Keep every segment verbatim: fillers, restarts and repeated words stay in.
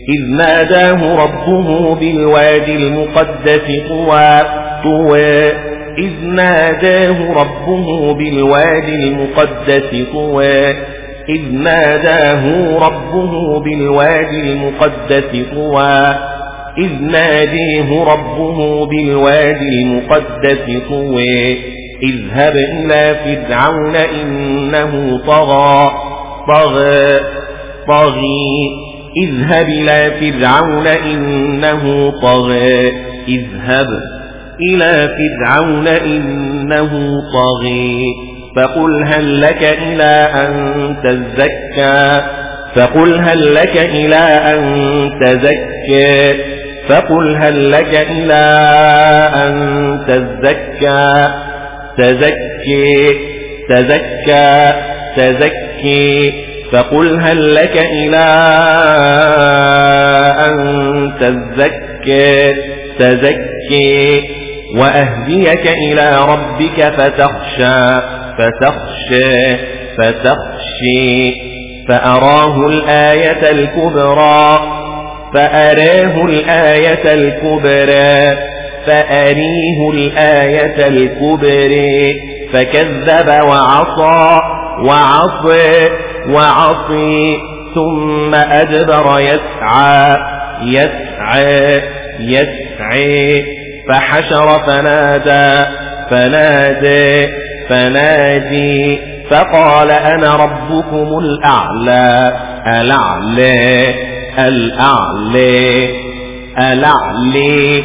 إذ ناداه ربه بالوادي المقدس طوى طوى إذ ناداه ربه بالوادي المقدس طوى إذ ناداه ربه بالوادي المقدس طوى إذ ناديه ربه بالوادي المقدس طوى اذهب إلى فرعون إنه طغى طغى طغي اذهب إلى فرعون إنه طغى اذهب إلى فرعون إنه طغي فقل هل لك إلى أن تزكى فقل هل لك إلى أن تزكى فقل هل لك إلى أن تزكى تزكي تزكى تزكي فقل هل لك إلى أن تزكي تزكي وأهديك إلى ربك فتخشى فتخشى فتخشي فأراه الآية الكبرى فأراه الآية الكبرى فأريه الآية الكبرى فكذب وعصى وعصى وعصي ثم أدبر يسعى يسعى يسعى فحشر فنادى فنادى فنادي فقال أنا ربكم الأعلى الأعلى الأعلى الأعلى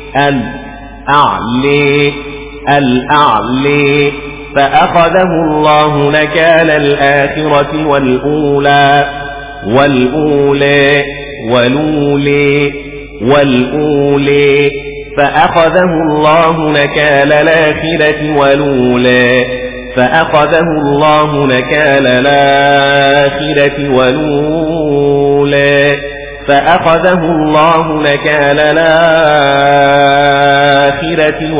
الأعلى الأعلى فأخذه الله نكال الآخرة والأولى والأولى والأولى والأولى فأخذه الله نكال الآخرة والأولى فأخذه الله نكال الآخرة والأولى فأخذه الله نكال الآخرة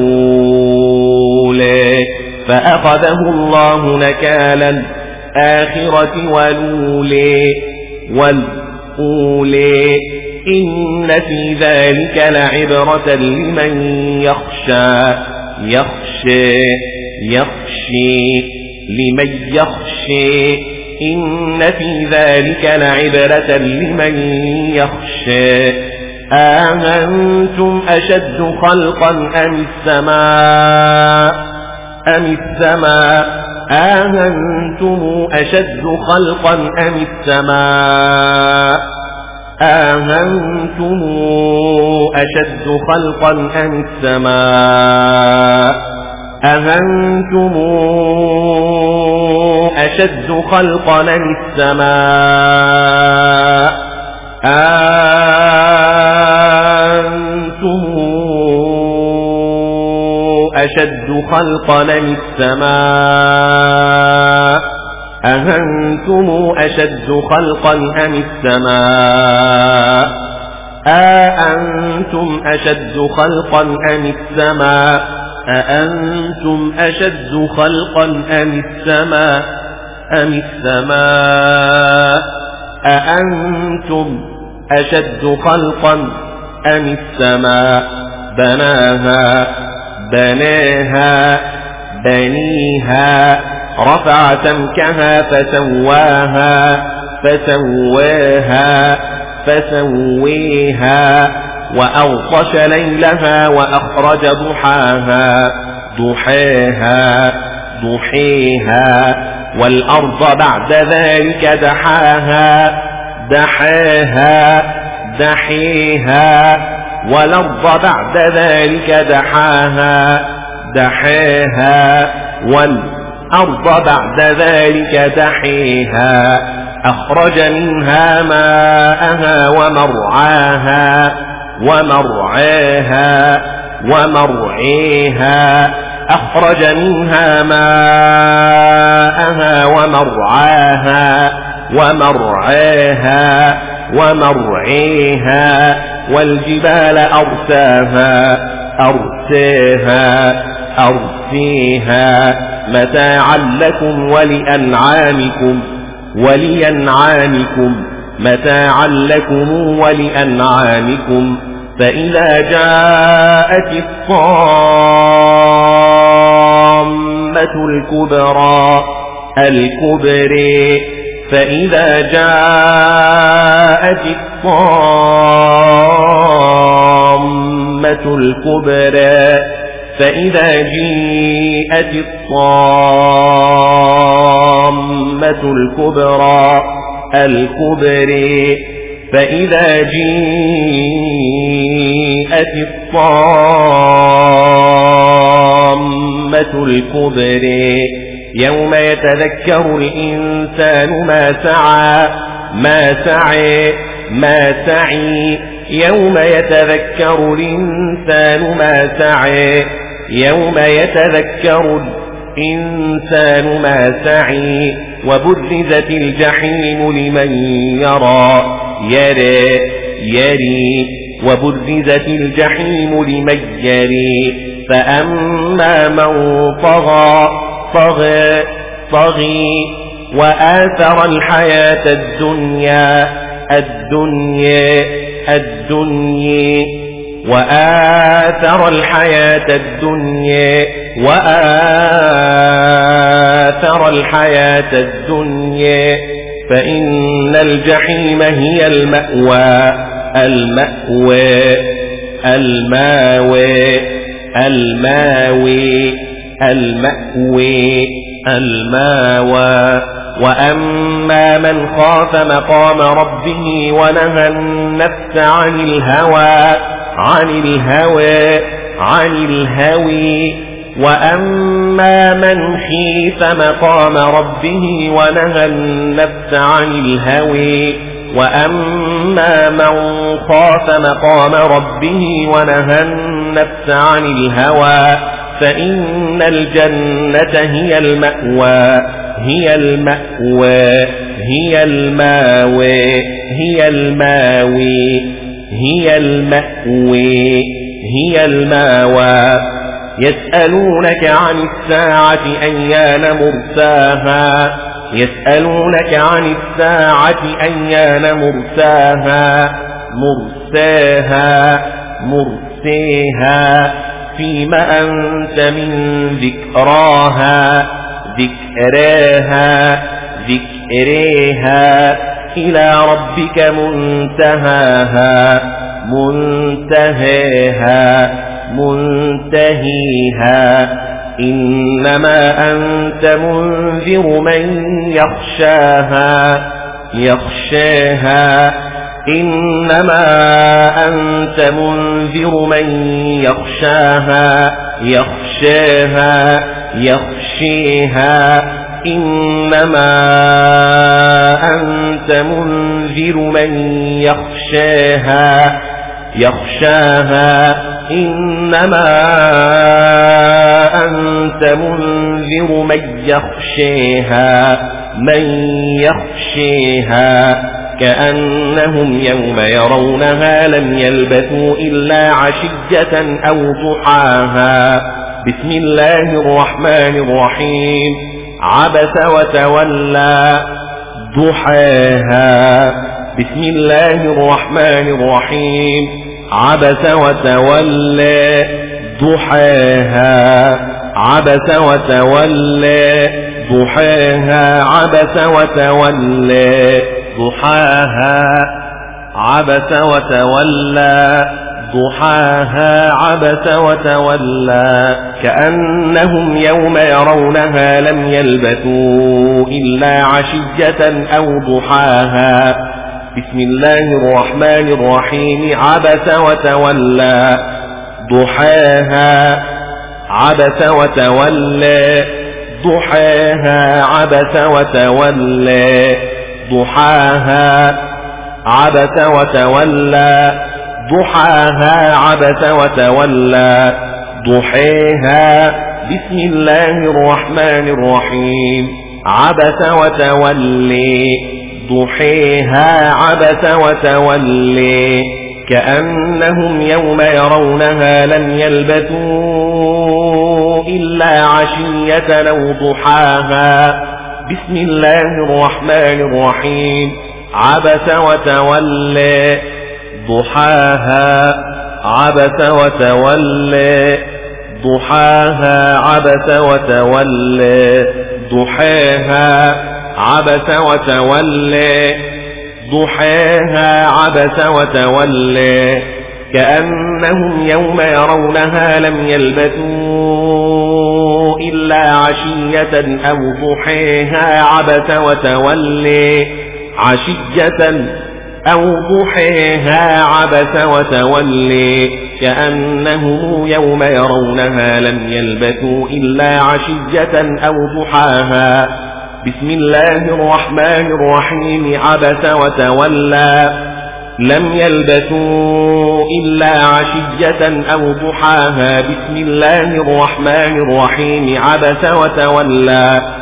والأولى فأخذه الله نكال الآخرة والأولى والأولى إن في ذلك لعبرة لمن يخشى يخشى يخشى لمن يخشى إن في ذلك لعبرة لمن يخشى أأنتم أشد خلقا أم السماء أم السماء أأنتم أشد خلقا أم السماء أأنتم أشد خلقا أم السماء أأنتم أشد خلقا أم السماء أأنتم أشد خلقا أم السماء أأنتم أشد خلقا أم السماء أأنتم أشد خلقا أم السماء أأنتم أشد خلقا أم السماء أم السماء أأنتم أشد خلقا أم السماء بناها بناها بنيها رفع سمكها فسواها فسواها فسويها وأغطش ليلها وأخرج ضحاها ضحاها ضحيها والأرض بعد ذلك دحاها دحاها دحيها والأرض بعد ذلك دحاها دحاها والأرض بعد ذلك دحيها أخرج منها ماءها ومرعاها ومرعاها ومرعيها أخرج منها ماءها ومرعاها ومرعاها ومرعيها والجبال أرساها أرساها أرسيها متاعا لكم ولأنعامكم ولأنعامكم متاعا لكم ولأنعامكم. فإذا جاءت الطامة الكبرى الكبرى فإذا جاءت الطامة الكبرى فإذا جيءت الطامة الكبرى الكبرى فإذا جيءت الطامة الكبرى يوم يتذكر الإنسان ما سعى ما سعى ما سعي يوم يتذكر الإنسان ما سعى يوم يتذكر الإنسان ما سعي وبرزت الجحيم لمن يرى يرى يري وبرزت الجحيم لمن يري فأما من طغى طغى طغي وآثر الحياة الدنيا الدنيا الدنيا وآثر الحياة الدنيا وآثر الحياة الدنيا فإن الجحيم هي المأوى المأوى الماوى الماوي المأوي الماوى وأما من خاف مقام ربه ونهى النفس عن الهوى عن الهوى عن الهوي وأما من خيف مقام ربه ونهى النفس عن الهوى وأما من خاف مقام ربه ونهى النفس عن الهوى فإن الجنة هي المأوى هي المأوى هي الماوى هي الماوي هي المأوي هي الماوى يسألونك عن الساعة أيان مرساها يسألونك عن الساعة أيان مرساها مرساها مرسيها فيما أنت من ذكراها ذكراها ذكريها إلى ربك منتهاها منتهيها منتهيها إنما أنت منذر من يخشاها يخشاها إنما أنت منذر من يخشاها يخشاها يخشيها إنما أنت منذر من يخشاها يخشاها إنما أنت منذر من يخشيها من يخشيها كأنهم يوم يرونها لم يلبثوا إلا عشية أو ضحاها. بسم الله الرحمن الرحيم. عبس وتولى ضحاها. بسم الله الرحمن الرحيم. عبس وتولى ضحاها. عبس وتولى ضحاها. عبس وتولى ضحاها. عبس وتولى ضحاها. عبس وتولى كأنهم يوم يرونها لم يلبثوا إلا عشية أو ضحاها. بسم الله الرحمن الرحيم. عبس وتولى ضحاها. عبس وتولى ضحاها. عبس وتولى ضحاها. عبس وتولى ضحاها. عبس وتولى ضحاها. بسم الله الرحمن الرحيم. عبس وتولى ضحاها. عبس وتولى كأنهم يوم يرونها لم يلبثوا إلا عشية أو ضحاها. بسم الله الرحمن الرحيم. عبس وتولى ضحاها عبس وتولى ضحاها عبس وتولى ضحاها عبس وتولى ضحاها عبس وتولى كأنهم يوم يرونها لم يلبثوا إلا عشية أو ضحاها عبس وتولى عشية أو ضحاها عبس وتولى كأنهم يوم يرونها لم يلبثوا إلا عشية أو ضحاها بسم الله الرحمن الرحيم عبس وتولى لم يلبثوا إلا عشية أو ضحاها بسم الله الرحمن الرحيم عبس وتولى